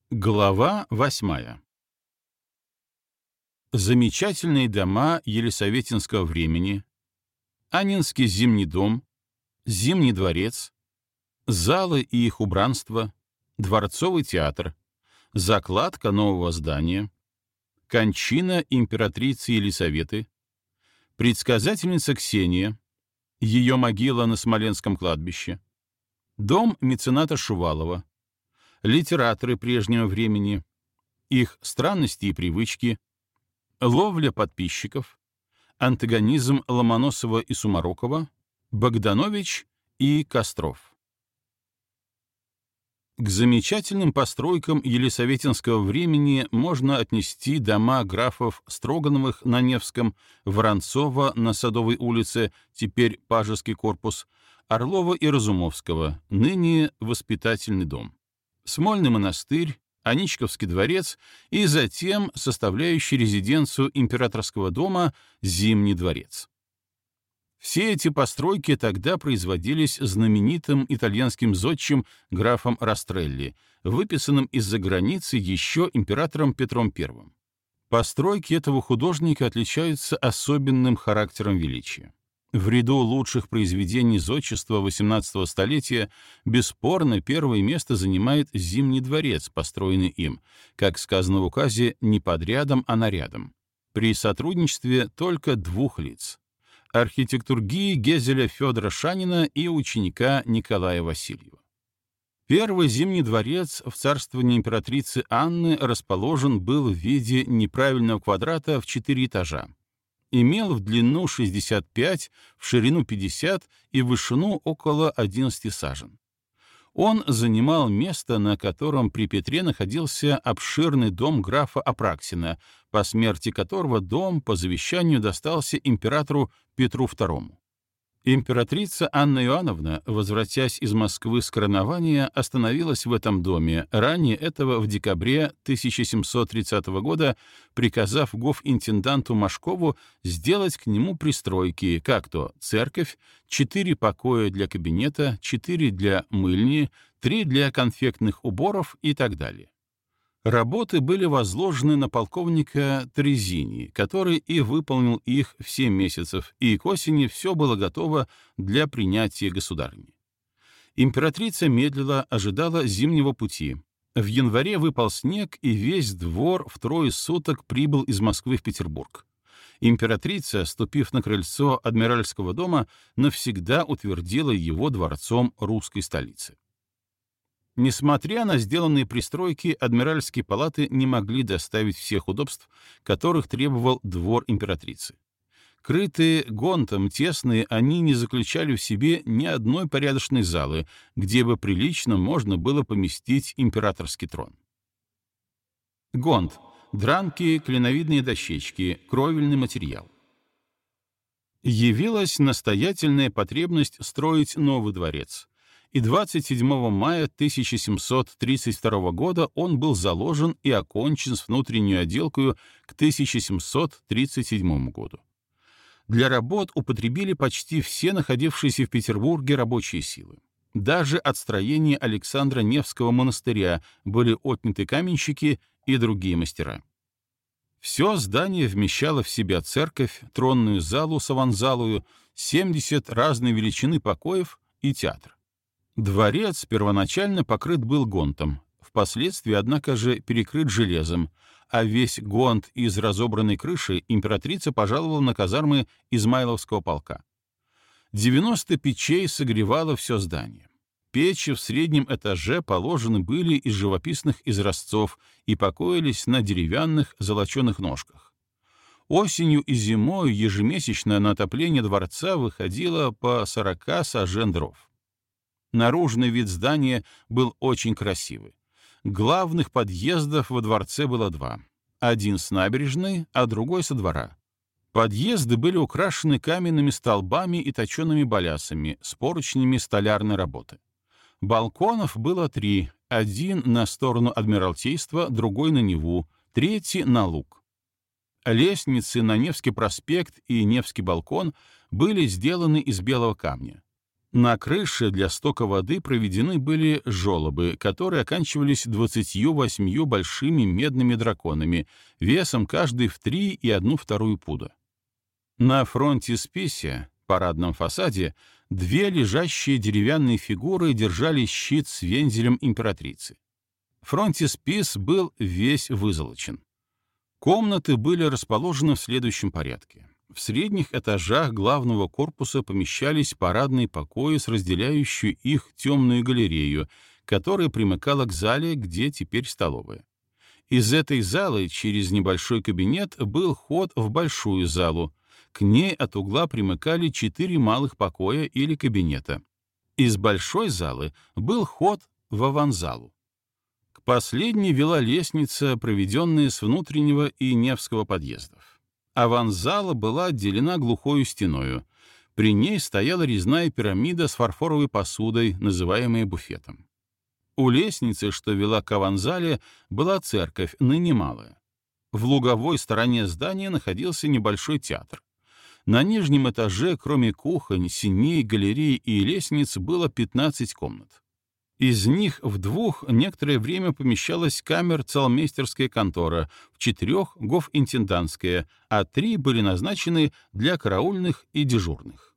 Глава 8. Замечательные дома елисаветинского времени, Аннинский зимний дом, Зимний дворец, залы и их убранство, Дворцовый театр, закладка нового здания, кончина императрицы Елисаветы, предсказательница Ксения, ее могила на Смоленском кладбище, дом мецената Шувалова, литераторы прежнего времени, их странности и привычки, ловля подписчиков, антагонизм Ломоносова и Сумарокова, Богданович и Костров. К замечательным постройкам елисаветинского времени можно отнести дома графов Строгановых на Невском, Воронцова на Садовой улице, теперь Пажеский корпус, Орлова и Разумовского, ныне Воспитательный дом, Смольный монастырь, Аничковский дворец и затем составляющий резиденцию императорского дома Зимний дворец. Все эти постройки тогда производились знаменитым итальянским зодчим графом Растрелли, выписанным из-за границы еще императором Петром I. Постройки этого художника отличаются особенным характером величия. В ряду лучших произведений зодчества XVIII столетия бесспорно первое место занимает Зимний дворец, построенный им, как сказано в указе, не подрядом, а нарядом, при сотрудничестве только двух лиц — архитектургии Гезеля Федора Шанина и ученика Николая Васильева. Первый Зимний дворец в царствовании императрицы Анны расположен был в виде неправильного квадрата в 4 этажа, имел в длину 65, в ширину 50 и в вышину около 11 сажен. Он занимал место, на котором при Петре находился обширный дом графа Апраксина, по смерти которого дом по завещанию достался императору Петру II. Императрица Анна Иоанновна, возвратясь из Москвы с коронования, остановилась в этом доме, ранее этого в декабре 1730 года, приказав гофинтенданту Машкову сделать к нему пристройки, как то церковь, 4 покоя для кабинета, 4 для мыльни, 3 для конфектных уборов и так далее. Работы были возложены на полковника Трезини, который и выполнил их в 7 месяцев, и к осени все было готово для принятия государыни. Императрица медлила, ожидала зимнего пути. В январе выпал снег, и весь двор в 3 суток прибыл из Москвы в Петербург. Императрица, ступив на крыльцо Адмиральского дома, навсегда утвердила его дворцом русской столицы. Несмотря на сделанные пристройки, адмиральские палаты не могли доставить всех удобств, которых требовал двор императрицы. Крытые гонтом, тесные, они не заключали в себе ни одной порядочной залы, где бы прилично можно было поместить императорский трон. Гонт — дранки, клиновидные дощечки, кровельный материал. Явилась настоятельная потребность строить новый дворец, и 27 мая 1732 года он был заложен и окончен с внутренней отделкой к 1737 году. Для работ употребили почти все находившиеся в Петербурге рабочие силы. Даже от строения Александра Невского монастыря были отняты каменщики и другие мастера. Все здание вмещало в себя церковь, тронную залу с аванзалою, 70 разной величины покоев и театр. Дворец первоначально покрыт был гонтом, впоследствии, однако же, перекрыт железом, а весь гонт из разобранной крыши императрица пожаловала на казармы Измайловского полка. 90 печей согревало все здание. Печи в среднем этаже положены были из живописных изразцов и покоились на деревянных золоченых ножках. Осенью и зимой ежемесячно на отопление дворца выходило по 40 сажен дров. Наружный вид здания был очень красивый. Главных подъездов во дворце было 2. Один с набережной, а другой со двора. Подъезды были украшены каменными столбами и точеными балясами с поручнями столярной работы. Балконов было 3. Один на сторону Адмиралтейства, другой на Неву, третий на луг. Лестницы на Невский проспект и Невский балкон были сделаны из белого камня. На крыше для стока воды проведены были желобы, которые оканчивались 28 большими медными драконами, весом каждый в 3,1 пуда. На фронтисписе, парадном фасаде, две лежащие деревянные фигуры держали щит с вензелем императрицы. Фронтиспис был весь вызолочен. Комнаты были расположены в следующем порядке. В средних этажах главного корпуса помещались парадные покои с разделяющей их темную галерею, которая примыкала к зале, где теперь столовая. Из этой залы через небольшой кабинет был ход в большую залу. К ней от угла примыкали 4 малых покоя или кабинета. Из большой залы был ход в аванзалу. К последней вела лестница, проведенная с внутреннего и Невского подъездов. Аванзала была отделена глухою стеною. При ней стояла резная пирамида с фарфоровой посудой, называемая буфетом. У лестницы, что вела к аванзале, была церковь, ныне малая. В луговой стороне здания находился небольшой театр. На нижнем этаже, кроме кухонь, сеней, галерей и лестниц, было 15 комнат. Из них в 2 некоторое время помещалась камер-цалмейстерская контора, в 4 — гофинтендантская, а 3 были назначены для караульных и дежурных.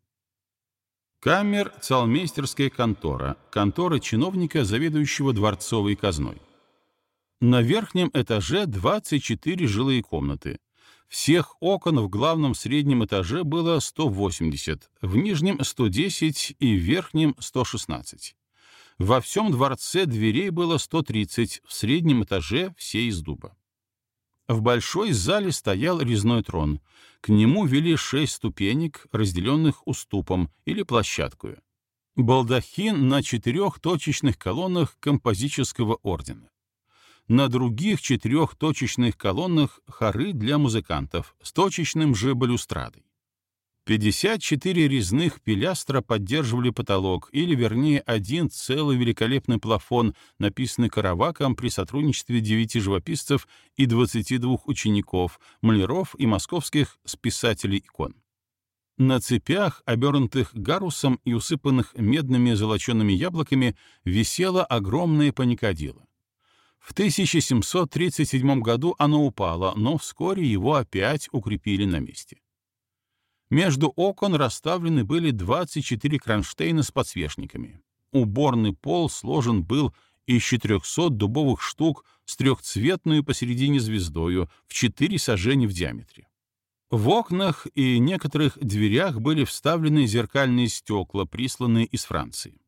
Камер-цалмейстерская контора — контора чиновника, заведующего дворцовой казной. На верхнем этаже 24 жилые комнаты. Всех окон в главном среднем этаже было 180, в нижнем — 110 и в верхнем — 116. Во всем дворце дверей было 130, в среднем этаже все из дуба. В большой зале стоял резной трон. К нему вели 6 ступенек, разделенных уступом или площадкою. Балдахин на 4 точечных колоннах композического ордена. На других 4 точечных колоннах хоры для музыкантов с точечным же балюстрадой. 54 резных пилястра поддерживали потолок, или, вернее, один целый великолепный плафон, написанный Караваком при сотрудничестве 9 живописцев и 22 учеников, маляров и московских списателей икон. На цепях, обернутых гарусом и усыпанных медными золочеными яблоками, висело огромное паникадило. В 1737 году оно упало, но вскоре его опять укрепили на месте. Между окон расставлены были 24 кронштейна с подсвечниками. Уборный пол сложен был из 400 дубовых штук с трехцветную посередине звездою в 4 сажени в диаметре. В окнах и некоторых дверях были вставлены зеркальные стекла, присланные из Франции.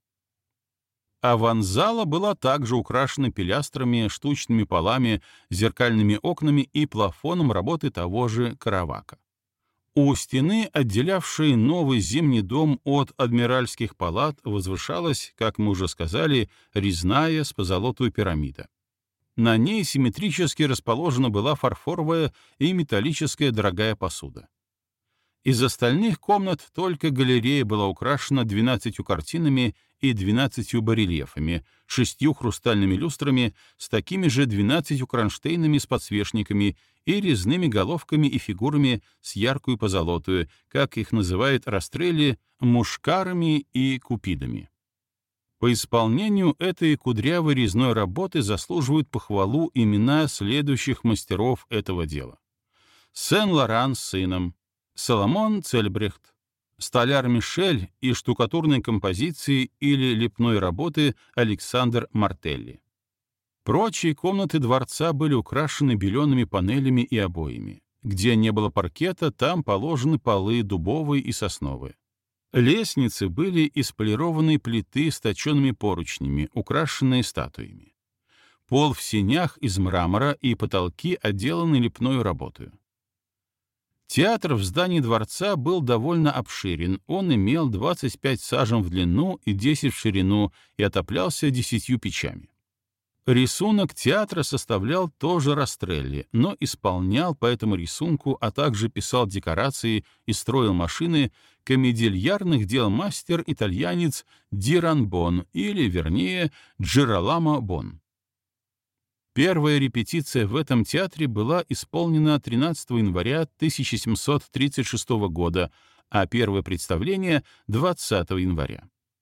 Аванзала была также украшена пилястрами, штучными полами, зеркальными окнами и плафоном работы того же Каравака. У стены, отделявшей новый зимний дом от адмиральских палат, возвышалась, как мы уже сказали, резная с позолотой пирамида. На ней симметрически расположена была фарфоровая и металлическая дорогая посуда. Из остальных комнат только галерея была украшена 12 картинами и 12 барельефами, 6 хрустальными люстрами, с такими же 12 кронштейнами с подсвечниками и резными головками и фигурами с яркую позолотою, как их называют Растрелли, мушкарами и купидами. По исполнению этой кудрявой резной работы заслуживают похвалу имена следующих мастеров этого дела. Сен-Лоран с сыном, Соломон Цельбрехт, столяр Мишель и штукатурной композиции или лепной работы Александр Мартелли. Прочие комнаты дворца были украшены белеными панелями и обоями. Где не было паркета, там положены полы дубовые и сосновые. Лестницы были из полированной плиты с точенными поручнями, украшенные статуями. Пол в сенях из мрамора и потолки отделаны лепной работой. Театр в здании дворца был довольно обширен, он имел 25 сажен в длину и 10 в ширину и отоплялся 10 печами. Рисунок театра составлял тоже Растрелли, но исполнял по этому рисунку, а также писал декорации и строил машины комедильярных дел мастер-итальянец Диран Бон, или, вернее, Джираламо Бон. Первая репетиция в этом театре была исполнена 13 января 1736 года, а первое представление — 20 января.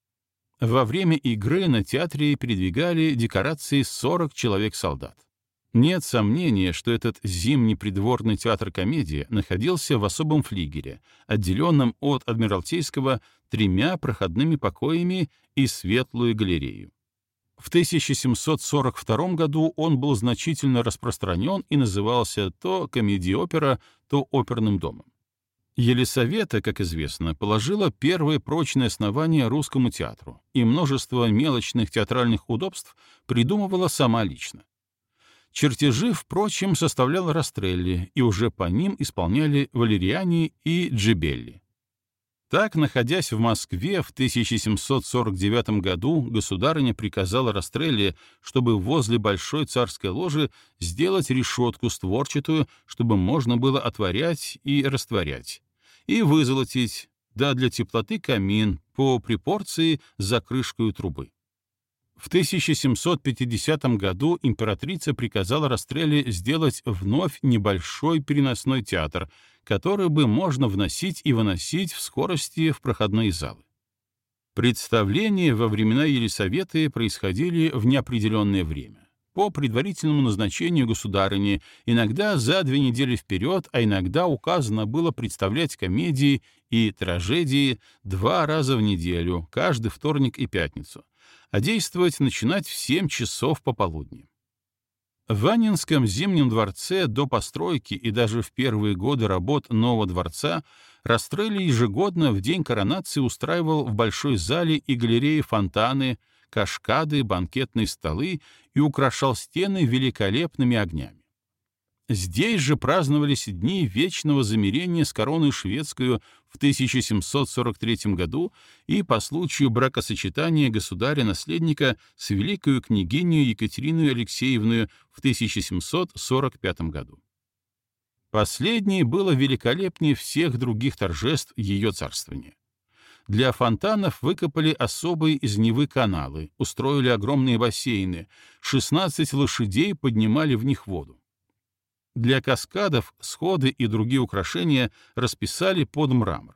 Во время игры на театре передвигали декорации 40 человек-солдат. Нет сомнения, что этот зимний придворный театр-комедия находился в особом флигеле, отделенном от Адмиралтейского 3 проходными покоями и светлую галерею. В 1742 году он был значительно распространен и назывался то комедией-опера, то оперным домом. Елисавета, как известно, положила первое прочное основание русскому театру, и множество мелочных театральных удобств придумывала сама лично. Чертежи, впрочем, составлял Растрелли, и уже по ним исполняли Валериани и Джибелли. Так, находясь в Москве в 1749 году, государыня приказала Растрелли, чтобы возле Большой царской ложи сделать решетку створчатую, чтобы можно было отворять и растворять, и вызолотить, да для теплоты камин по препорции за крышкой трубы. В 1750 году императрица приказала Растрелли сделать вновь небольшой переносной театр, который бы можно вносить и выносить в скорости в проходные залы. Представления во времена Елисаветы происходили в неопределенное время, по предварительному назначению государыни, иногда за 2 недели вперед, а иногда указано было представлять комедии и трагедии 2 раза в неделю, каждый вторник и пятницу, а действовать начинать в 7 часов пополудни. В Анненском Зимнем дворце до постройки и даже в первые годы работ нового дворца Растрелли ежегодно в день коронации устраивал в большой зале и галерее фонтаны, кашкады, банкетные столы и украшал стены великолепными огнями. Здесь же праздновались дни вечного замирения с короной шведскую в 1743 году и по случаю бракосочетания государя-наследника с великою княгиней Екатериной Алексеевной в 1745 году. Последнее было великолепнее всех других торжеств ее царствования. Для фонтанов выкопали особые из Невы каналы, устроили огромные бассейны, 16 лошадей поднимали в них воду. Для каскадов сходы и другие украшения расписали под мрамор.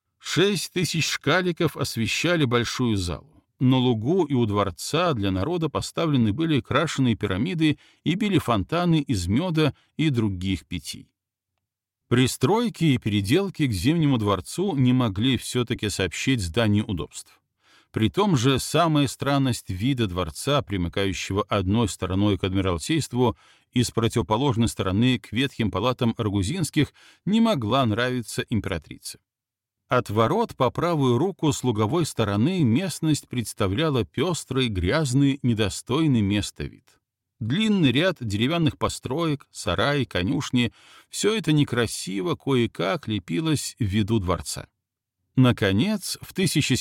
6000 шкаликов освещали большую залу. На лугу и у дворца для народа поставлены были крашеные пирамиды и били фонтаны из меда и других питий. Пристройки и переделки к Зимнему дворцу не могли все-таки сообщить зданию удобств. При том же самая странность вида дворца, примыкающего одной стороной к Адмиралтейству и с противоположной стороны к ветхим палатам Рагузинских, не могла нравиться императрице. От ворот по правую руку с луговой стороны местность представляла пестрый, грязный, недостойный места вид. Длинный ряд деревянных построек, сараи, конюшни — все это некрасиво кое-как лепилось в виду дворца. Наконец, в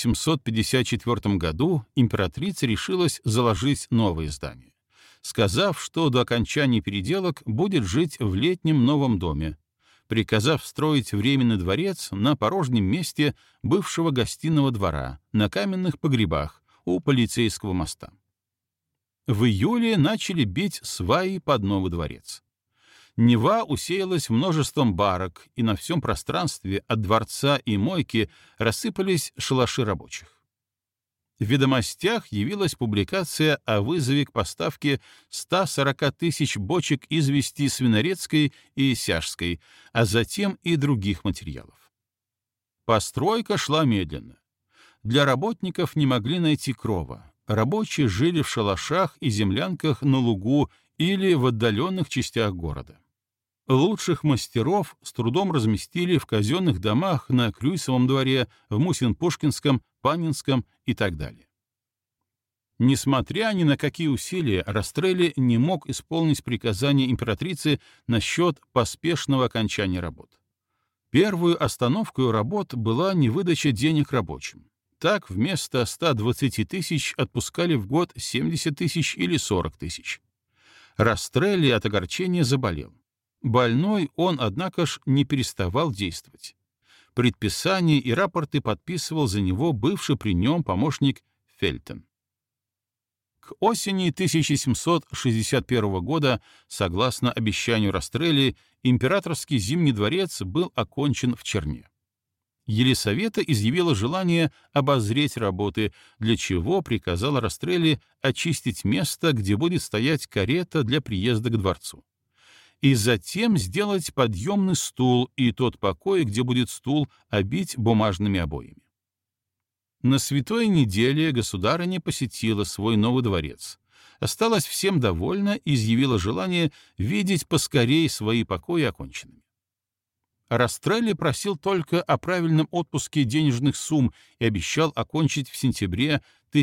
1754 году императрица решилась заложить новое здание, сказав, что до окончания переделок будет жить в летнем новом доме, приказав строить временный дворец на порожнем месте бывшего гостиного двора, на каменных погребах у полицейского моста. В июле начали бить сваи под новый дворец. Нева усеялась множеством барок, и на всем пространстве от дворца и мойки рассыпались шалаши рабочих. В «Ведомостях» явилась публикация о вызове к поставке 140 тысяч бочек извести свинорецкой и сяжской, а затем и других материалов. Постройка шла медленно. Для работников не могли найти крова. Рабочие жили в шалашах и землянках на лугу или в отдаленных частях города. Лучших мастеров с трудом разместили в казенных домах на Клюйсовом дворе, в Мусин-Пушкинском, Панинском и так далее. Несмотря ни на какие усилия, Растрелли не мог исполнить приказание императрицы насчет поспешного окончания работ. Первую остановкой работ была невыдача денег рабочим. Так вместо 120 тысяч отпускали в год 70 тысяч или 40 тысяч. Растрелли от огорчения заболел. Больной он, однако ж, не переставал действовать. Предписания и рапорты подписывал за него бывший при нем помощник Фельтон. К осени 1761 года, согласно обещанию Растрелли, императорский Зимний дворец был окончен в Черне. Елисавета изъявила желание обозреть работы, для чего приказала Растрелли очистить место, где будет стоять карета для приезда к дворцу, и затем сделать подъемный стул и тот покой, где будет стул, обить бумажными обоями. На святой неделе государыня посетила свой новый дворец, осталась всем довольна и изъявила желание видеть поскорей свои покои оконченными. Растрелли просил только о правильном отпуске денежных сумм и обещал окончить в сентябре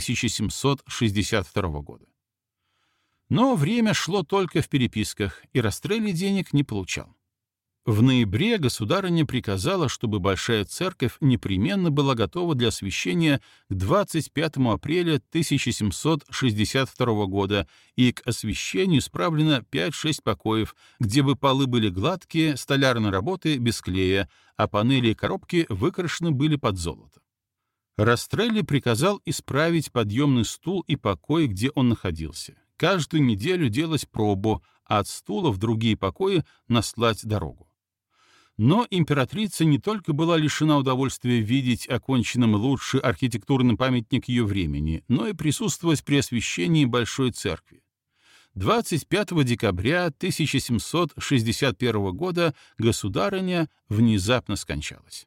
1762 года. Но время шло только в переписках, и Растрелли денег не получал. В ноябре государыня приказала, чтобы Большая Церковь непременно была готова для освящения к 25 апреля 1762 года, и к освящению справлено 5-6 покоев, где бы полы были гладкие, столярной работы без клея, а панели и коробки выкрашены были под золото. Растрелли приказал исправить подъемный стул и покой, где он находился, каждую неделю делать пробу, а от стула в другие покои наслать дорогу. Но императрица не только была лишена удовольствия видеть оконченным лучший архитектурный памятник ее времени, но и присутствовать при освящении Большой Церкви. 25 декабря 1761 года государыня внезапно скончалась.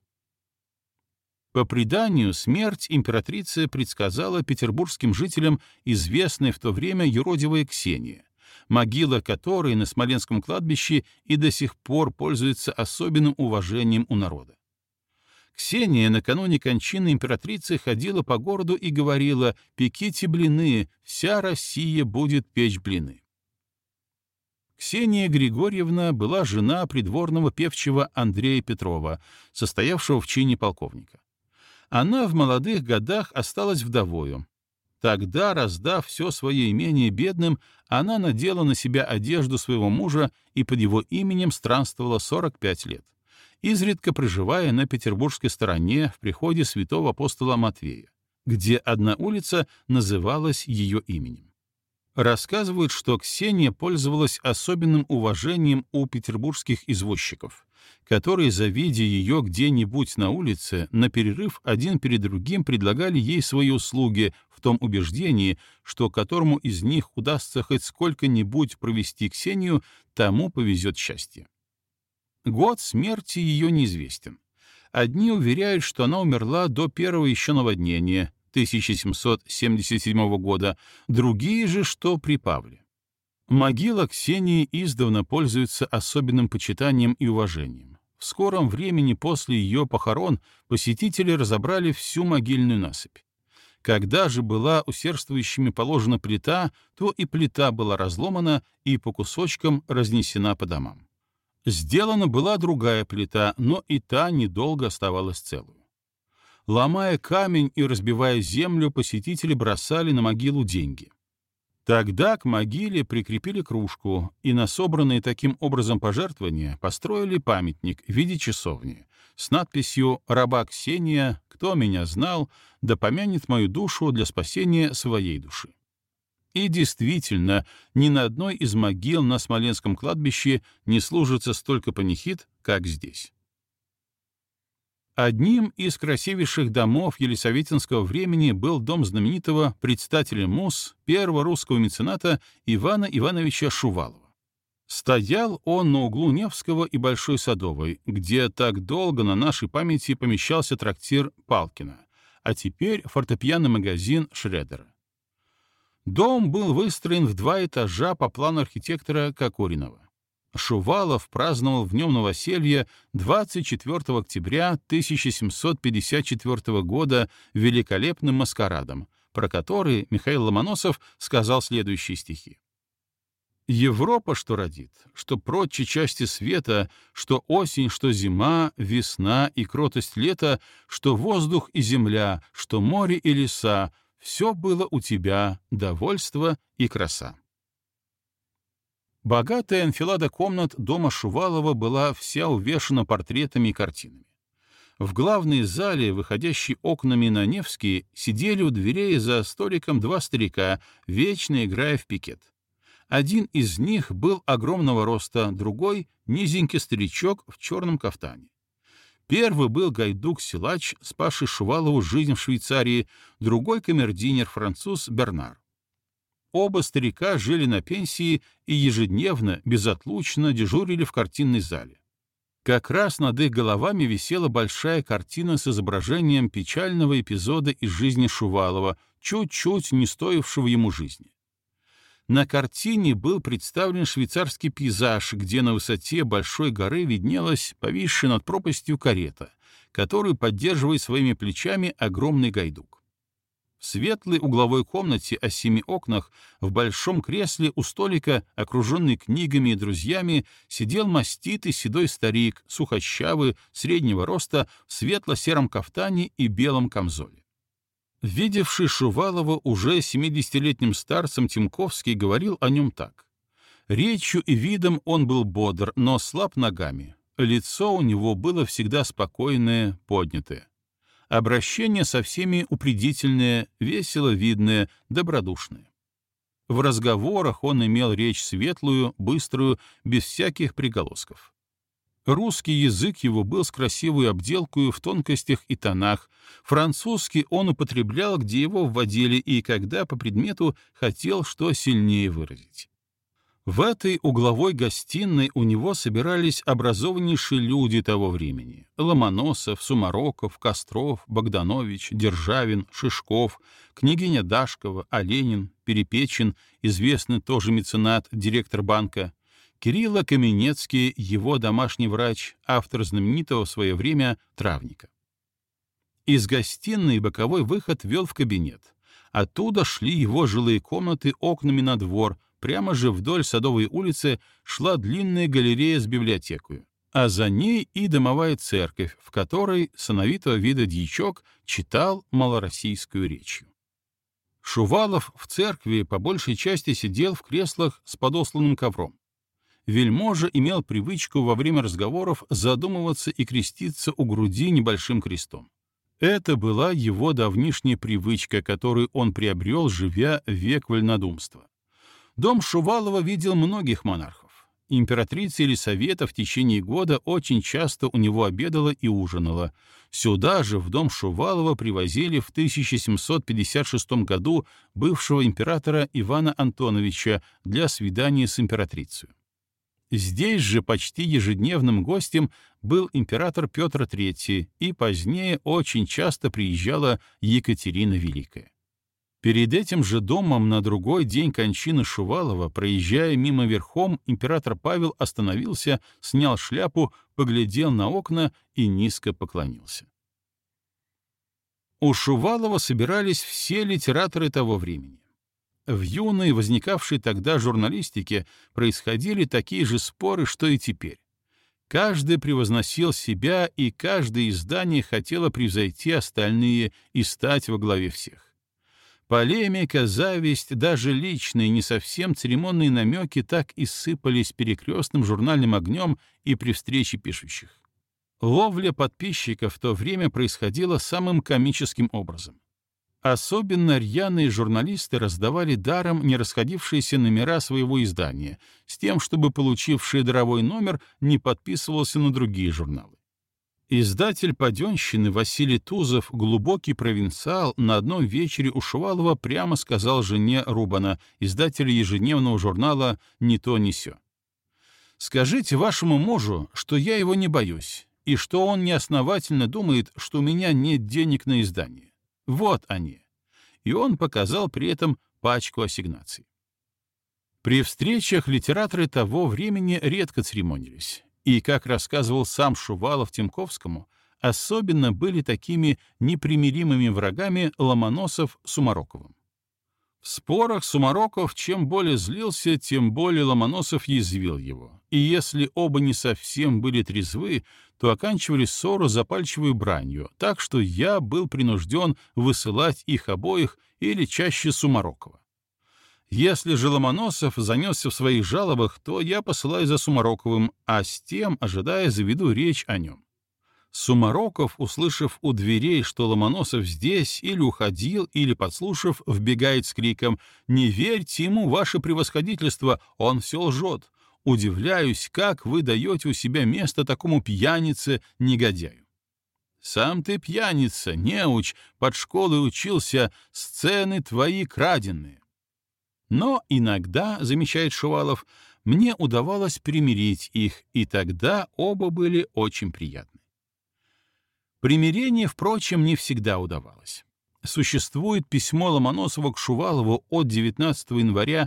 По преданию, смерть императрицы предсказала петербургским жителям известная в то время юродивая Ксения, могила которой на Смоленском кладбище и до сих пор пользуется особенным уважением у народа. Ксения накануне кончины императрицы ходила по городу и говорила: «Пеките блины, вся Россия будет печь блины». Ксения Григорьевна была жена придворного певчего Андрея Петрова, состоявшего в чине полковника. Она в молодых годах осталась вдовою. Тогда, раздав все свое имение бедным, она надела на себя одежду своего мужа и под его именем странствовала 45 лет, изредка проживая на петербургской стороне в приходе святого апостола Матвея, где одна улица называлась ее именем. Рассказывают, что Ксения пользовалась особенным уважением у петербургских извозчиков, которые, завидя ее где-нибудь на улице, на перерыв один перед другим предлагали ей свои услуги в том убеждении, что которому из них удастся хоть сколько-нибудь провести Ксению, тому повезет счастье. Год смерти ее неизвестен. Одни уверяют, что она умерла до первого еще наводнения, 1777 года, другие же, что при Павле. Могила Ксении издавна пользуется особенным почитанием и уважением. В скором времени после ее похорон посетители разобрали всю могильную насыпь. Когда же была усердствующими положена плита, то и плита была разломана и по кусочкам разнесена по домам. Сделана была другая плита, но и та недолго оставалась целую. Ломая камень и разбивая землю, посетители бросали на могилу деньги. Тогда к могиле прикрепили кружку, и на собранные таким образом пожертвования построили памятник в виде часовни с надписью «Раба Ксения, кто меня знал, да помянет мою душу для спасения своей души». И действительно, ни на одной из могил на Смоленском кладбище не служится столько панихид, как здесь. Одним из красивейших домов елисаветинского времени был дом знаменитого предстателя МУС, первого русского мецената Ивана Ивановича Шувалова. Стоял он на углу Невского и Большой Садовой, где так долго на нашей памяти помещался трактир Палкина, а теперь фортепианный магазин Шредера. Дом был выстроен в 2 этажа по плану архитектора Кокоринова. Шувалов праздновал в нем новоселье 24 октября 1754 года великолепным маскарадом, про который Михаил Ломоносов сказал следующие стихи. «Европа, что родит, что прочие части света, что осень, что зима, весна и кротость лета, что воздух и земля, что море и леса, все было у тебя, довольство и краса». Богатая анфилада комнат дома Шувалова была вся увешана портретами и картинами. В главной зале, выходящей окнами на Невский, сидели у дверей за столиком 2 старика, вечно играя в пикет. Один из них был огромного роста, другой — низенький старичок в черном кафтане. Первый был гайдук-силач, спасший Шувалову жизнь в Швейцарии, другой — камердинер-француз Бернар. Оба старика жили на пенсии и ежедневно, безотлучно дежурили в картинной зале. Как раз над их головами висела большая картина с изображением печального эпизода из жизни Шувалова, чуть-чуть не стоившего ему жизни. На картине был представлен швейцарский пейзаж, где на высоте большой горы виднелась повисшая над пропастью карета, которую поддерживает своими плечами огромный гайдук. В светлой угловой комнате о 7 окнах в большом кресле у столика, окруженный книгами и друзьями, сидел маститый седой старик, сухощавый, среднего роста, в светло-сером кафтане и белом камзоле. Видевший Шувалова уже 70-летним старцем, Тимковский говорил о нем так. Речью и видом он был бодр, но слаб ногами. Лицо у него было всегда спокойное, поднятое. Обращение со всеми упредительное, весело видное, добродушное. В разговорах он имел речь светлую, быструю, без всяких приголосков. Русский язык его был с красивой обделкой в тонкостях и тонах, французский он употреблял, где его вводили и когда по предмету хотел что сильнее выразить. В этой угловой гостиной у него собирались образованнейшие люди того времени — Ломоносов, Сумароков, Костров, Богданович, Державин, Шишков, княгиня Дашкова, Оленин, Перепечин, известный тоже меценат, директор банка, Кирилло Каменецкий, его домашний врач, автор знаменитого в свое время «Травника». Из гостиной боковой выход вел в кабинет. Оттуда шли его жилые комнаты окнами на двор, прямо же вдоль Садовой улицы шла длинная галерея с библиотекой, а за ней и домовая церковь, в которой сановитого вида дьячок читал малороссийскую речью. Шувалов в церкви по большей части сидел в креслах с подосланным ковром. Вельможа имел привычку во время разговоров задумываться и креститься у груди небольшим крестом. Это была его давнишняя привычка, которую он приобрел, живя век вольнодумства. Дом Шувалова видел многих монархов. Императрица Елисавета в течение года очень часто у него обедала и ужинала. Сюда же, в дом Шувалова, привозили в 1756 году бывшего императора Ивана Антоновича для свидания с императрицей. Здесь же почти ежедневным гостем был император Петр III, и позднее очень часто приезжала Екатерина Великая. Перед этим же домом на другой день кончины Шувалова, проезжая мимо верхом, император Павел остановился, снял шляпу, поглядел на окна и низко поклонился. У Шувалова собирались все литераторы того времени. В юной, возникавшей тогда журналистике, происходили такие же споры, что и теперь. Каждый превозносил себя, и каждое издание хотело превзойти остальные и стать во главе всех. Полемика, зависть, даже личные, не совсем церемонные намеки так и сыпались перекрестным журнальным огнем и при встрече пишущих. Ловля подписчиков в то время происходила самым комическим образом. Особенно рьяные журналисты раздавали даром нерасходившиеся номера своего издания, с тем, чтобы получивший даровой номер не подписывался на другие журналы. Издатель «Паденщины» Василий Тузов, глубокий провинциал, на одном вечере у Шувалова прямо сказал жене Рубана, издателю ежедневного журнала «Ни то, ни сё». «Скажите вашему мужу, что я его не боюсь, и что он неосновательно думает, что у меня нет денег на издание. Вот они». И он показал при этом пачку ассигнаций. При встречах литераторы того времени редко церемонились. И, как рассказывал сам Шувалов Тимковскому, особенно были такими непримиримыми врагами Ломоносов с Сумароковым. В спорах Сумароков чем более злился, тем более Ломоносов язвил его. И если оба не совсем были трезвы, то оканчивали ссору запальчивой бранью, так что я был принужден высылать их обоих или чаще Сумарокова. Если же Ломоносов занесся в своих жалобах, то я посылаю за Сумароковым, а с тем, ожидая, заведу речь о нем. Сумароков, услышав у дверей, что Ломоносов здесь, или уходил, или, подслушав, вбегает с криком «Не верьте ему, ваше превосходительство, он все лжет! Удивляюсь, как вы даете у себя место такому пьянице, негодяю!» Сам ты пьяница, неуч, под школой учился, сцены твои краденые. Но иногда, замечает Шувалов, мне удавалось примирить их, и тогда оба были очень приятны. Примирение, впрочем, не всегда удавалось. Существует письмо Ломоносова к Шувалову от 19 января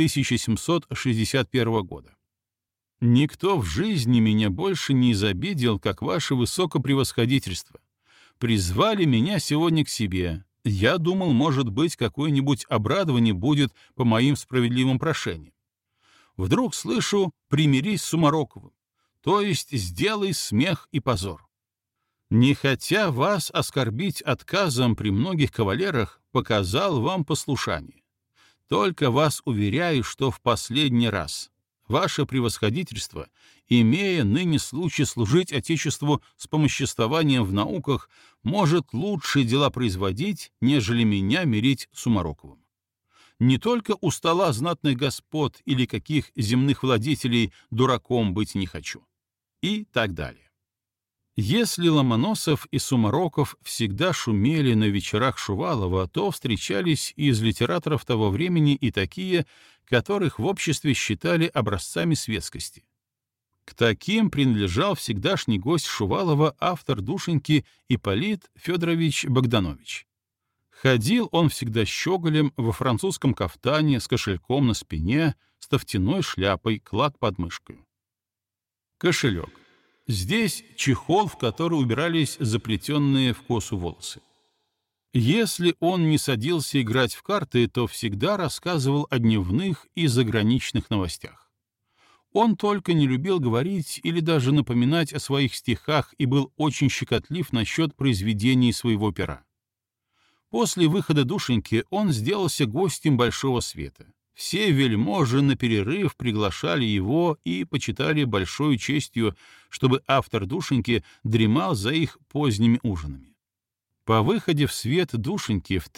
1761 года. «Никто в жизни меня больше не изобидел, как ваше высокопревосходительство. Призвали меня сегодня к себе. Я думал, может быть, какое-нибудь обрадование будет по моим справедливым прошениям. Вдруг слышу: примирись с Сумароковым, то есть сделай смех и позор. Не хотя вас оскорбить отказом при многих кавалерах, показал вам послушание. Только вас уверяю, что в последний раз. Ваше превосходительство, имея ныне случай служить Отечеству с помоществованием в науках, может лучшие дела производить, нежели меня мирить с Сумароковым. Не только у стола знатных господ или каких земных владетелей дураком быть не хочу». И так далее. Если Ломоносов и Сумароков всегда шумели на вечерах Шувалова, то встречались и из литераторов того времени и такие, которых в обществе считали образцами светскости. К таким принадлежал всегдашний гость Шувалова, автор Душеньки Ипполит Федорович Богданович. Ходил он всегда щеголем во французском кафтане с кошельком на спине, с тофтяной шляпой, клад под мышкой. Кошелек. Здесь чехол, в который убирались заплетенные в косу волосы. Если он не садился играть в карты, то всегда рассказывал о дневных и заграничных новостях. Он только не любил говорить или даже напоминать о своих стихах и был очень щекотлив насчет произведений своего пера. После выхода Душеньки он сделался гостем большого света. Все вельможи на перерыв приглашали его и почитали большой честью, чтобы автор Душеньки дремал за их поздними ужинами. По выходе в свет Душеньки в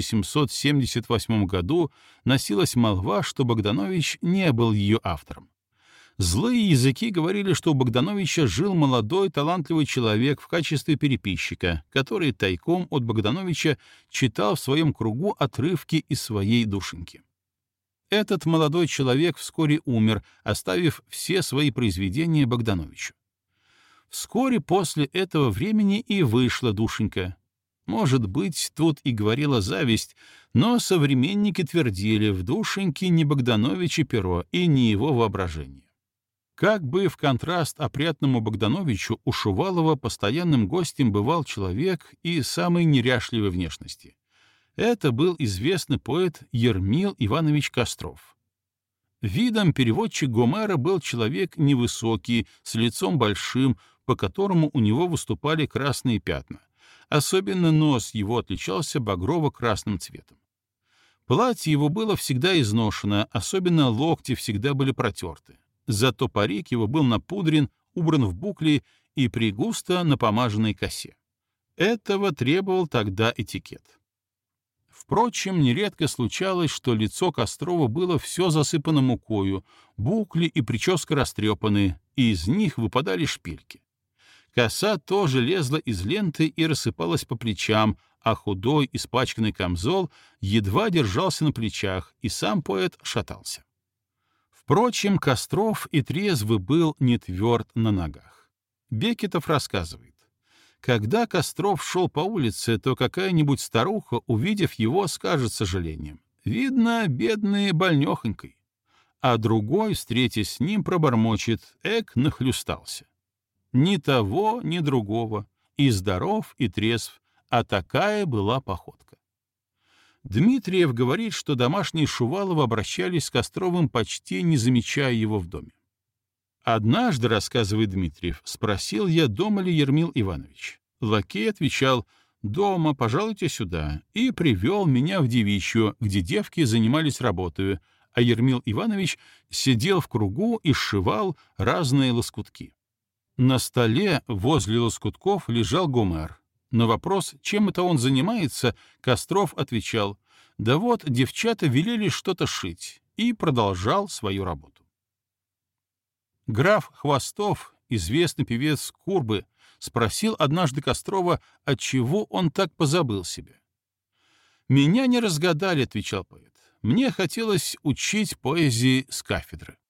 1778 году носилась молва, что Богданович не был ее автором. Злые языки говорили, что у Богдановича жил молодой талантливый человек в качестве переписчика, который тайком от Богдановича читал в своем кругу отрывки из своей Душеньки. Этот молодой человек вскоре умер, оставив все свои произведения Богдановичу. Вскоре после этого времени и вышла Душенька. Может быть, тут и говорила зависть, но современники твердили, в Душеньке не Богдановича перо и не его воображение. Как бы в контраст опрятному Богдановичу у Шувалова постоянным гостем бывал человек и самой неряшливой внешности. Это был известный поэт Ермил Иванович Костров. Видом переводчик Гомера был человек невысокий, с лицом большим, по которому у него выступали красные пятна. Особенно нос его отличался багрово-красным цветом. Платье его было всегда изношено, особенно локти всегда были протерты. Зато парик его был напудрен, убран в букли и пригусто напомаженной косе. Этого требовал тогда этикет. Впрочем, нередко случалось, что лицо Кострова было все засыпано мукою, букли и прическа растрепаны, и из них выпадали шпильки. Коса тоже лезла из ленты и рассыпалась по плечам, а худой, испачканный камзол едва держался на плечах, и сам поэт шатался. Впрочем, Костров и трезвый был не тверд на ногах. Бекетов рассказывает. Когда Костров шел по улице, то какая-нибудь старуха, увидев его, скажет с сожалением: «Видно, бедный больнёхонькой». А другой, встретясь с ним, пробормочет: «Эк, нахлюстался». Ни того, ни другого, и здоров, и трезв, а такая была походка. Дмитриев говорит, что домашние Шувалова обращались с Костровым, почти не замечая его в доме. «Однажды, — рассказывает Дмитриев, — спросил я, дома ли Ермил Иванович. Лакей отвечал: «Дома, пожалуйте сюда», и привел меня в девичью, где девки занимались работой, а Ермил Иванович сидел в кругу и сшивал разные лоскутки. На столе возле лоскутков лежал Гомер. На вопрос, чем это он занимается, Костров отвечал: «Да вот, девчата велели что-то шить», и продолжал свою работу. Граф Хвостов, известный певец Курбы, спросил однажды Кострова, отчего он так позабыл себя. «Меня не разгадали», — отвечал поэт. «Мне хотелось учить поэзии с кафедры».